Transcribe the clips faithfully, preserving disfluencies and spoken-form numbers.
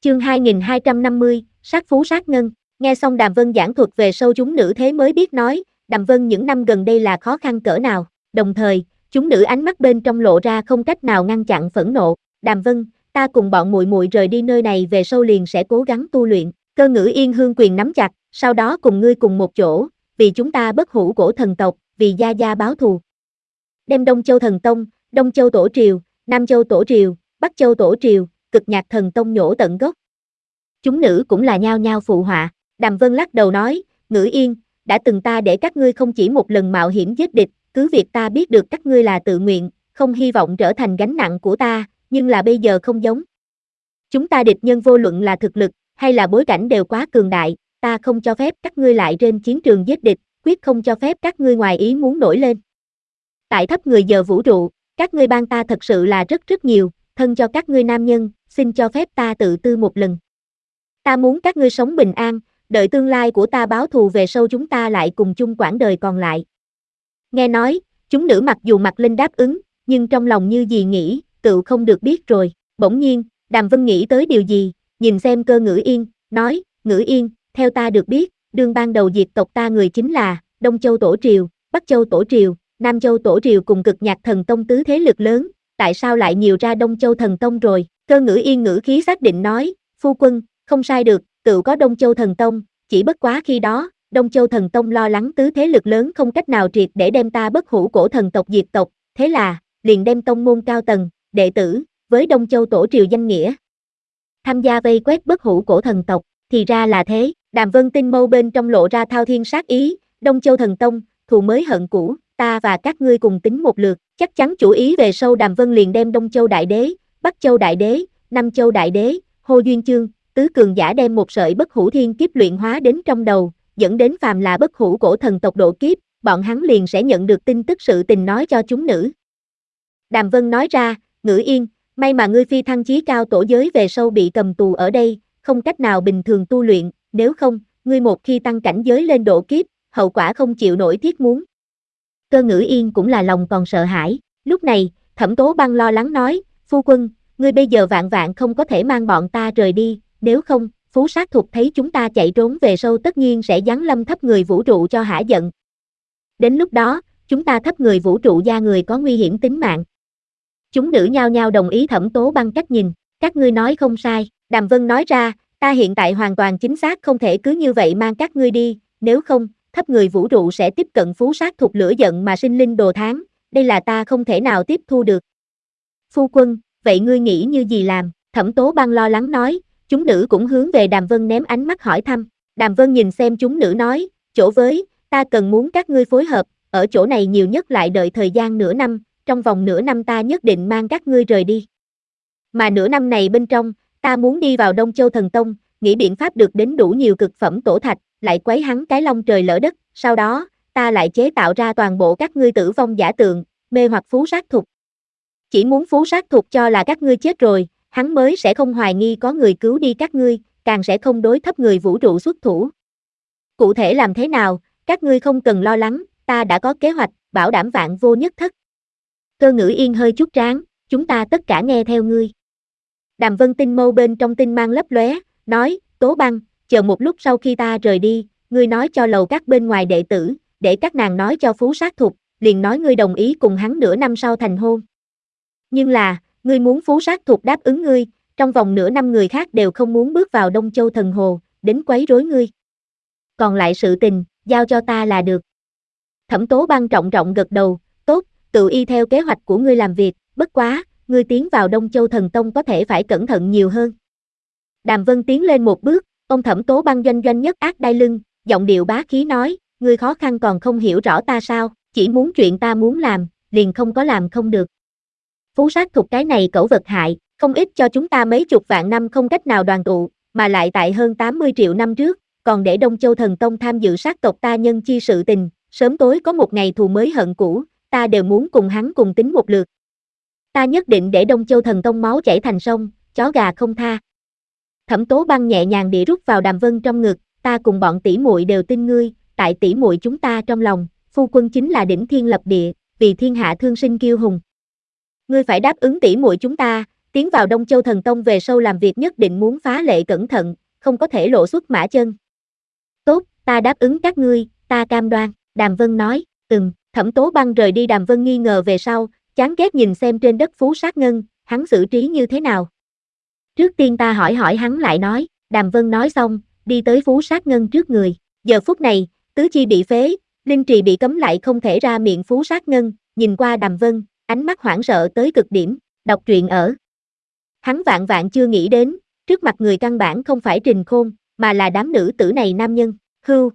Chương hai nghìn hai trăm năm mươi, sát phú sát ngân. Nghe xong Đàm Vân giảng thuật về sâu chúng nữ thế mới biết nói, Đàm Vân những năm gần đây là khó khăn cỡ nào. Đồng thời, chúng nữ ánh mắt bên trong lộ ra không cách nào ngăn chặn phẫn nộ. Đàm Vân, ta cùng bọn muội muội rời đi nơi này về sau liền sẽ cố gắng tu luyện. Cơ Ngữ Yên hương quyền nắm chặt, sau đó cùng ngươi cùng một chỗ, vì chúng ta bất hủ cổ thần tộc, vì gia gia báo thù. Đem Đông Châu Thần Tông, Đông Châu Tổ Triều, Nam Châu Tổ Triều, Bắc Châu Tổ Triều, Cực Nhạc Thần Tông nhổ tận gốc. Chúng nữ cũng là nhao nhao phụ họa. Đàm Vân lắc đầu nói, Ngữ Yên, đã từng ta để các ngươi không chỉ một lần mạo hiểm giết địch, cứ việc ta biết được các ngươi là tự nguyện, không hy vọng trở thành gánh nặng của ta, nhưng là bây giờ không giống. Chúng ta địch nhân vô luận là thực lực, hay là bối cảnh đều quá cường đại, ta không cho phép các ngươi lại trên chiến trường giết địch, quyết không cho phép các ngươi ngoài ý muốn nổi lên. Tại thấp người giờ vũ trụ, các ngươi ban ta thật sự là rất rất nhiều, thân cho các ngươi nam nhân, xin cho phép ta tự tư một lần. Ta muốn các ngươi sống bình an, đợi tương lai của ta báo thù về sau chúng ta lại cùng chung quãng đời còn lại. Nghe nói, chúng nữ mặc dù mặt lên đáp ứng, nhưng trong lòng như gì nghĩ, tự không được biết rồi. Bỗng nhiên, Đàm Vân nghĩ tới điều gì, nhìn xem Cơ Ngữ Yên, nói, Ngữ Yên, theo ta được biết, đương ban đầu diệt tộc ta người chính là Đông Châu Tổ Triều, Bắc Châu Tổ Triều, Nam Châu Tổ Triều cùng Cực Nhạc Thần Tông tứ thế lực lớn, tại sao lại nhiều ra Đông Châu Thần Tông rồi? Cơ Ngữ Yên ngữ khí xác định nói, phu quân, không sai được, tự có Đông Châu Thần Tông, chỉ bất quá khi đó, Đông Châu Thần Tông lo lắng tứ thế lực lớn không cách nào triệt để đem ta bất hủ cổ thần tộc diệt tộc, thế là, liền đem tông môn cao tầng, đệ tử, với Đông Châu Tổ Triều danh nghĩa. Tham gia vây quét bất hủ cổ thần tộc, thì ra là thế, Đàm Vân tinh mâu bên trong lộ ra thao thiên sát ý, Đông Châu Thần Tông, thù mới hận cũ, ta và các ngươi cùng tính một lượt, chắc chắn chủ ý về sau Đàm Vân liền đem Đông Châu Đại Đế, Bắc Châu Đại Đế, Nam Châu Đại Đế, Hô Duyên Chương, tứ cường giả đem một sợi bất hủ thiên kiếp luyện hóa đến trong đầu, dẫn đến phàm là bất hủ cổ thần tộc độ kiếp, bọn hắn liền sẽ nhận được tin tức sự tình nói cho chúng nữ. Đàm Vân nói ra, Ngữ Yên, may mà ngươi phi thăng chí cao tổ giới về sau bị cầm tù ở đây, không cách nào bình thường tu luyện, nếu không, ngươi một khi tăng cảnh giới lên độ kiếp, hậu quả không chịu nổi thiết muốn. Cơ Ngữ Yên cũng là lòng còn sợ hãi, lúc này, Thẩm Tố Băng lo lắng nói, phu quân, ngươi bây giờ vạn vạn không có thể mang bọn ta rời đi, nếu không, Phú Sát Thục thấy chúng ta chạy trốn về sau tất nhiên sẽ giáng lâm thấp người vũ trụ cho hả giận. Đến lúc đó, chúng ta thấp người vũ trụ gia người có nguy hiểm tính mạng. Chúng nữ nhao nhao đồng ý Thẩm Tố Băng cách nhìn, các ngươi nói không sai, Đàm Vân nói ra, ta hiện tại hoàn toàn chính xác không thể cứ như vậy mang các ngươi đi, nếu không, thấp người vũ trụ sẽ tiếp cận Phú Sát Thục lửa giận mà sinh linh đồ tháng, đây là ta không thể nào tiếp thu được. Phu quân, vậy ngươi nghĩ như gì làm? Thẩm Tố Băng lo lắng nói, chúng nữ cũng hướng về Đàm Vân ném ánh mắt hỏi thăm. Đàm Vân nhìn xem chúng nữ nói, chỗ với, ta cần muốn các ngươi phối hợp, ở chỗ này nhiều nhất lại đợi thời gian nửa năm, trong vòng nửa năm ta nhất định mang các ngươi rời đi. Mà nửa năm này bên trong, ta muốn đi vào Đông Châu Thần Tông, nghĩ biện pháp được đến đủ nhiều cực phẩm tổ thạch, lại quấy hắn cái long trời lỡ đất, sau đó, ta lại chế tạo ra toàn bộ các ngươi tử vong giả tượng, mê hoặc Phú Sát Thục. Chỉ muốn Phú Sát Thục cho là các ngươi chết rồi, hắn mới sẽ không hoài nghi có người cứu đi các ngươi, càng sẽ không đối thấp người vũ trụ xuất thủ. Cụ thể làm thế nào, các ngươi không cần lo lắng, ta đã có kế hoạch, bảo đảm vạn vô nhất thất. Cơ Ngữ Yên hơi chút tráng, chúng ta tất cả nghe theo ngươi. Đàm Vân tinh mâu bên trong tinh mang lấp lóe, nói, Tố Băng, chờ một lúc sau khi ta rời đi, ngươi nói cho lầu các bên ngoài đệ tử, để các nàng nói cho Phú Sát Thục, liền nói ngươi đồng ý cùng hắn nửa năm sau thành hôn. Nhưng là, ngươi muốn Phú Sát Thục đáp ứng ngươi, trong vòng nửa năm người khác đều không muốn bước vào Đông Châu Thần Hồ, đến quấy rối ngươi. Còn lại sự tình, giao cho ta là được. Thẩm Tố Băng trọng trọng gật đầu, tốt, tự y theo kế hoạch của ngươi làm việc, bất quá, ngươi tiến vào Đông Châu Thần Tông có thể phải cẩn thận nhiều hơn. Đàm Vân tiến lên một bước, ông Thẩm Tố Băng doanh doanh nhất ác đai lưng, giọng điệu bá khí nói, ngươi khó khăn còn không hiểu rõ ta sao, chỉ muốn chuyện ta muốn làm, liền không có làm không được. Phú Sát Thục cái này cẩu vật hại, không ít cho chúng ta mấy chục vạn năm không cách nào đoàn tụ, mà lại tại hơn tám mươi triệu năm trước, còn để Đông Châu Thần Tông tham dự sát tộc ta nhân chi sự tình, sớm tối có một ngày thù mới hận cũ, ta đều muốn cùng hắn cùng tính một lượt. Ta nhất định để Đông Châu Thần Tông máu chảy thành sông, chó gà không tha. Thẩm Tố Băng nhẹ nhàng địa rút vào Đàm Vân trong ngực, ta cùng bọn tỷ muội đều tin ngươi, tại tỷ muội chúng ta trong lòng, phu quân chính là đỉnh thiên lập địa, vì thiên hạ thương sinh kiêu hùng. Ngươi phải đáp ứng tỷ muội chúng ta, tiến vào Đông Châu Thần Tông về sau làm việc nhất định muốn phá lệ cẩn thận, không có thể lộ xuất mã chân. Tốt, ta đáp ứng các ngươi, ta cam đoan, Đàm Vân nói, ừm, Thẩm Tố Băng rời đi. Đàm Vân nghi ngờ về sau, chán ghét nhìn xem trên đất phú sát ngân, hắn xử trí như thế nào? Trước tiên ta hỏi hỏi hắn lại nói, Đàm Vân nói xong, đi tới phú sát ngân trước người. Giờ phút này, tứ chi bị phế, linh trì bị cấm lại không thể ra miệng phú sát ngân, nhìn qua Đàm Vân, ánh mắt hoảng sợ tới cực điểm, đọc truyện ở. Hắn vạn vạn chưa nghĩ đến, trước mặt người căn bản không phải Trình Khôn, mà là đám nữ tử này nam nhân, hưu.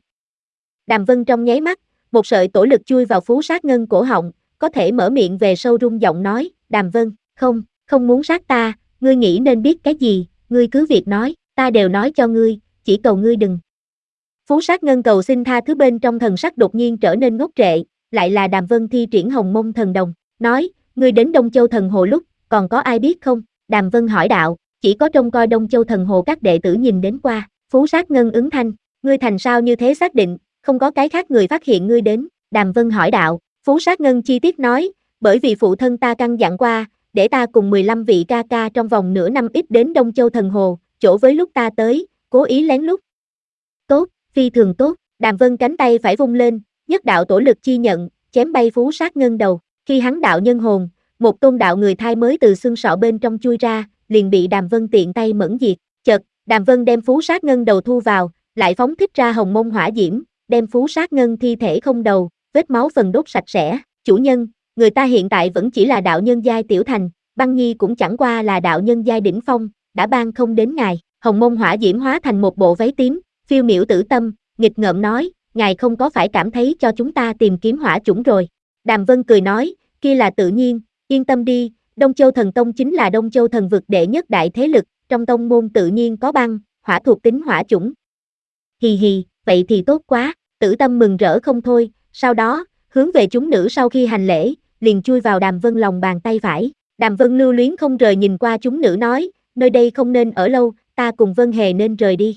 Đàm Vân trong nháy mắt, một sợi tổ lực chui vào phú sát ngân cổ họng, có thể mở miệng về sâu rung giọng nói, Đàm Vân, không, không muốn sát ta, ngươi nghĩ nên biết cái gì, ngươi cứ việc nói, ta đều nói cho ngươi, chỉ cầu ngươi đừng. Phú sát ngân cầu xin tha thứ bên trong thần sắc đột nhiên trở nên ngốc trệ, lại là Đàm Vân thi triển Hồng Mông Thần Đồng, nói, ngươi đến Đông Châu Thần Hồ lúc, còn có ai biết không? Đàm Vân hỏi đạo, chỉ có trông coi Đông Châu Thần Hồ các đệ tử nhìn đến qua, Phú sát ngân ứng thanh, ngươi thành sao như thế xác định, không có cái khác người phát hiện ngươi đến, Đàm Vân hỏi đạo, Phú sát ngân chi tiết nói, bởi vì phụ thân ta căn dặn qua, để ta cùng mười lăm vị ca ca trong vòng nửa năm ít đến Đông Châu Thần Hồ, chỗ với lúc ta tới, cố ý lén lút. Tốt, phi thường tốt, Đàm Vân cánh tay phải vung lên, nhất đạo tổ lực chi nhận, chém bay Phú sát ngân đầu, khi hắn đạo nhân hồn, một tôn đạo người thai mới từ xương sọ bên trong chui ra, liền bị Đàm Vân tiện tay mẫn diệt, chợt, Đàm Vân đem Phú sát ngân đầu thu vào, lại phóng thích ra Hồng Mông Hỏa Diễm, đem Phú sát ngân thi thể không đầu, vết máu phần đốt sạch sẽ, chủ nhân, người ta hiện tại vẫn chỉ là đạo nhân giai tiểu thành, Băng Nhi cũng chẳng qua là đạo nhân giai đỉnh phong, đã ban không đến ngài, Hồng Mông Hỏa Diễm hóa thành một bộ váy tím, phiêu miểu tử tâm, nghịch ngợm nói, ngài không có phải cảm thấy cho chúng ta tìm kiếm hỏa chủng rồi. Đàm Vân cười nói, kia là tự nhiên, yên tâm đi, Đông Châu Thần Tông chính là Đông Châu Thần vực đệ nhất đại thế lực, trong tông môn tự nhiên có băng, hỏa thuộc tính hỏa chủng. Hì hì, vậy thì tốt quá, Tử Tâm mừng rỡ không thôi, sau đó, hướng về chúng nữ sau khi hành lễ, liền chui vào Đàm Vân lòng bàn tay phải. Đàm Vân lưu luyến không rời nhìn qua chúng nữ nói, nơi đây không nên ở lâu, ta cùng Vân Hề nên rời đi.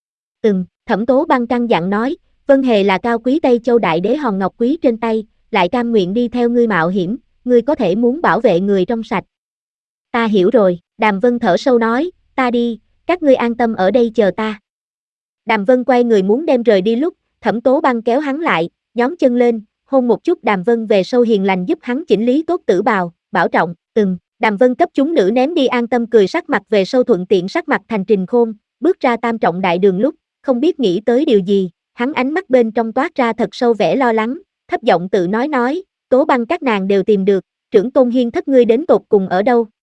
Ừm, Thẩm Tố Băng căn dặn nói, Vân Hề là cao quý Tây Châu Đại Đế hòn ngọc quý trên tay, lại cam nguyện đi theo ngươi mạo hiểm, ngươi có thể muốn bảo vệ người trong sạch. Ta hiểu rồi, Đàm Vân thở sâu nói, ta đi, các ngươi an tâm ở đây chờ ta. Đàm Vân quay người muốn đem rời đi lúc, Thẩm Tố Băng kéo hắn lại, nhón chân lên, hôn một chút Đàm Vân về sâu hiền lành giúp hắn chỉnh lý tốt tử bào, bảo trọng, ừm, Đàm Vân cấp chúng nữ ném đi an tâm cười sắc mặt về sâu thuận tiện sắc mặt thành Trình Khôn, bước ra tam trọng đại đường lúc, không biết nghĩ tới điều gì, hắn ánh mắt bên trong toát ra thật sâu vẻ lo lắng, thấp giọng tự nói nói, Tố Băng các nàng đều tìm được, trưởng tôn hiên thất ngươi đến tột cùng ở đâu,